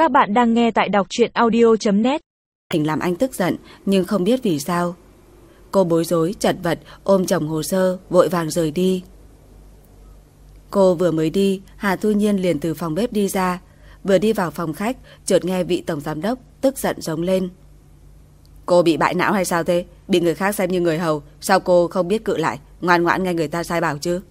Các bạn đang nghe tại đọc truyện audio.net. Mình làm anh tức giận, nhưng không biết vì sao. Cô bối rối, chật vật, ôm chồng hồ sơ, vội vàng rời đi. Cô vừa mới đi, Hà Thu Nhiên liền từ phòng bếp đi ra. Vừa đi vào phòng khách, chợt nghe vị tổng giám đốc tức giận giống lên. Cô bị bại não hay sao thế? Bị người khác xem như người hầu, sao cô không biết cự lại, ngoan ngoãn nghe người ta sai bảo chứ?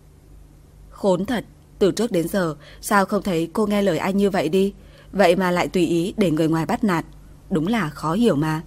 Khốn thật, từ trước đến giờ sao không thấy cô nghe lời anh như vậy đi? Vậy mà lại tùy ý để người ngoài bắt nạt. Đúng là khó hiểu mà.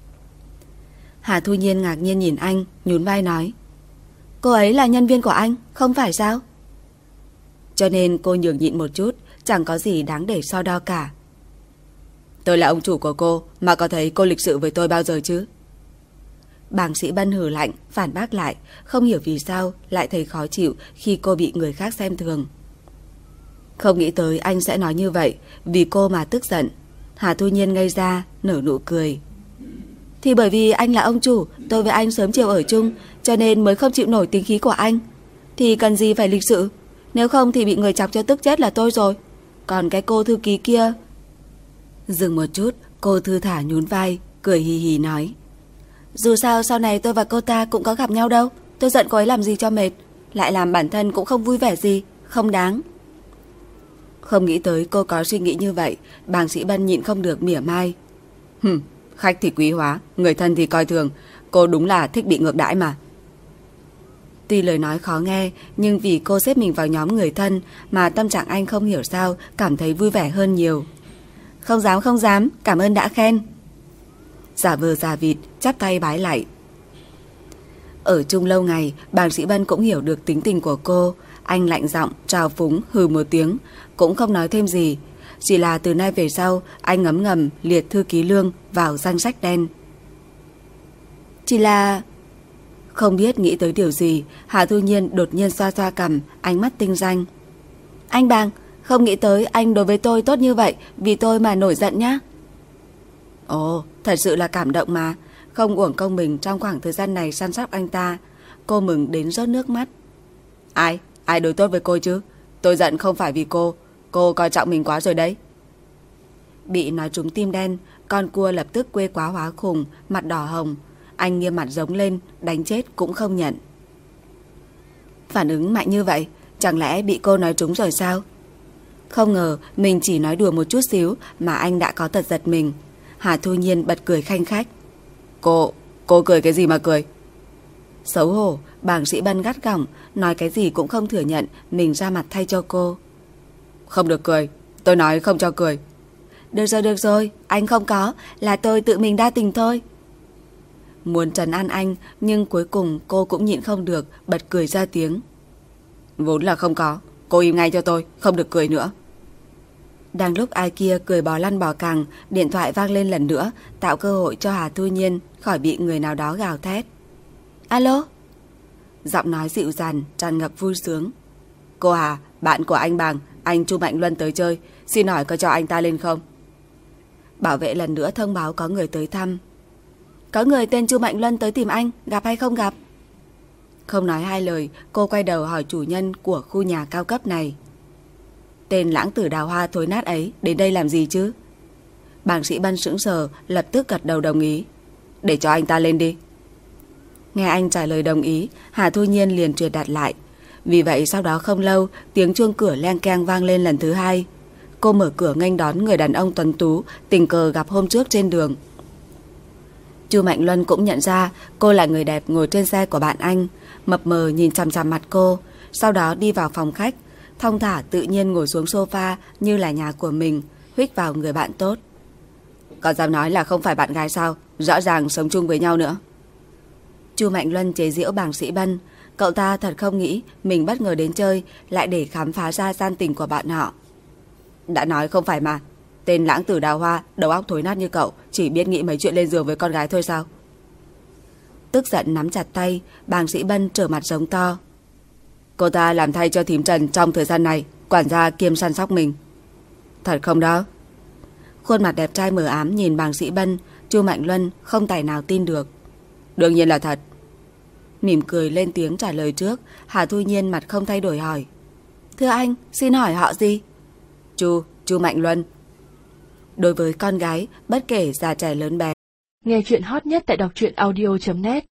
Hà Thu Nhiên ngạc nhiên nhìn anh, nhún vai nói: Cô ấy là nhân viên của anh, không phải sao? Cho nên cô nhường nhịn một chút, chẳng có gì đáng để so đo cả. Tôi là ông chủ của cô, mà có thấy cô lịch sự với tôi bao giờ chứ? Bàng Sĩ Bân hừ lạnh, phản bác lại, không hiểu vì sao lại thấy khó chịu khi cô bị người khác xem thường. Không nghĩ tới anh sẽ nói như vậy, vì cô mà tức giận. Hà Thu Nhiên ngây ra, nở nụ cười. Thì bởi vì anh là ông chủ, tôi với anh sớm chiều ở chung, cho nên mới không chịu nổi tính khí của anh. Thì cần gì phải lịch sự, nếu không thì bị người chọc cho tức chết là tôi rồi. Còn cái cô thư ký kia... Dừng một chút, cô thư thả nhún vai, cười hì hì nói: Dù sao sau này tôi và cô ta cũng có gặp nhau đâu. Tôi giận cô ấy làm gì cho mệt, lại làm bản thân cũng không vui vẻ gì, không đáng. Không nghĩ tới cô có suy nghĩ như vậy, Bàng Sĩ Bân nhịn không được mỉa mai. Khách thì quý hóa, người thân thì coi thường. Cô đúng là thích bị ngược đãi mà. Tuy lời nói khó nghe, nhưng vì cô xếp mình vào nhóm người thân mà tâm trạng anh không hiểu sao cảm thấy vui vẻ hơn nhiều. Không dám, cảm ơn đã khen. Giả vờ giả vịt, chắp tay bái lại. Ở chung lâu ngày, Bàng Sĩ Bân cũng hiểu được tính tình của cô. Anh lạnh giọng, trào phúng, hừ một tiếng, cũng không nói thêm gì. Chỉ là từ nay về sau, anh ngấm ngầm liệt thư ký Lương vào danh sách đen. Chỉ là... Không biết nghĩ tới điều gì, Hà Thu Nhiên đột nhiên xoa xoa cằm, ánh mắt tinh danh. Anh Bàng, không nghĩ tới anh đối với tôi tốt như vậy, vì tôi mà nổi giận nhá. Ồ, thật sự là cảm động mà. Không uổng công mình trong khoảng thời gian này săn sóc anh ta. Cô mừng đến rớt nước mắt. Ai đối tốt với cô chứ? Tôi giận không phải vì cô coi trọng mình quá rồi đấy. Bị nói trúng tim đen, con cua lập tức quê quá hóa khùng, mặt đỏ hồng. Anh nghiêm mặt giống lên, đánh chết cũng không nhận. Phản ứng mạnh như vậy, chẳng lẽ bị cô nói trúng rồi sao? Không ngờ mình chỉ nói đùa một chút xíu mà anh đã có tật giật mình. Hà Thu Nhiên bật cười khanh khách. Cô cười cái gì mà cười? Xấu hổ, Bàng Sĩ Bân gắt gỏng, nói cái gì cũng không thừa nhận mình ra mặt thay cho cô. Không được cười, tôi nói không cho cười. Được rồi, anh không có, là tôi tự mình đa tình thôi. Muốn trấn an anh, nhưng cuối cùng cô cũng nhịn không được, bật cười ra tiếng. Vốn là không có, cô im ngay cho tôi, không được cười nữa. Đang lúc ai kia cười bò lăn bò cẳng, điện thoại vang lên lần nữa, tạo cơ hội cho Hà Thu Nhiên khỏi bị người nào đó gào thét. Alo? Giọng nói dịu dàng, tràn ngập vui sướng. Cô Hà, bạn của anh Bàng, anh Chu Mạnh Luân tới chơi, xin hỏi có cho anh ta lên không? Bảo vệ lần nữa thông báo có người tới thăm. Có người tên Chu Mạnh Luân tới tìm anh, gặp hay không gặp? Không nói hai lời, cô quay đầu hỏi chủ nhân của khu nhà cao cấp này. Tên lãng tử đào hoa thối nát ấy đến đây làm gì chứ? Bàng Sĩ Bân sững sờ, lập tức gật đầu đồng ý. Để cho anh ta lên đi. Nghe anh trả lời đồng ý, Hà Thu Nhiên liền truyền đạt lại. Vì vậy sau đó không lâu, tiếng chuông cửa leng keng vang lên lần thứ hai. Cô mở cửa nghênh đón người đàn ông tuấn tú tình cờ gặp hôm trước trên đường. Chu Mạnh Luân cũng nhận ra cô là người đẹp ngồi trên xe của bạn anh, mập mờ nhìn chằm chằm mặt cô, sau đó đi vào phòng khách, thong thả tự nhiên ngồi xuống sofa như là nhà của mình, huých vào người bạn tốt. Còn dám nói là không phải bạn gái sao? Rõ ràng sống chung với nhau nữa. Chu Mạnh Luân chế giễu Bàng Sĩ Bân. Cậu ta thật không nghĩ mình bất ngờ đến chơi lại để khám phá ra gian tình của bạn họ. Đã nói không phải mà. Tên lãng tử đào hoa, đầu óc thối nát như cậu, chỉ biết nghĩ mấy chuyện lên giường với con gái thôi sao? Tức giận nắm chặt tay, Bàng Sĩ Bân trở mặt giống to. Cô ta làm thay cho thím Trần trong thời gian này, quản gia kiêm săn sóc mình. Thật không đó? Khuôn mặt đẹp trai mờ ám nhìn Bàng Sĩ Bân, Chu Mạnh Luân không tài nào tin được. Đương nhiên là thật. Mỉm cười lên tiếng trả lời trước, Hà Thu Nhiên mặt không thay đổi hỏi. Thưa anh, xin hỏi họ gì? Chu Mạnh Luân. Đối với con gái, bất kể già trẻ lớn bé. Nghe chuyện hot nhất tại đọc truyện audio.net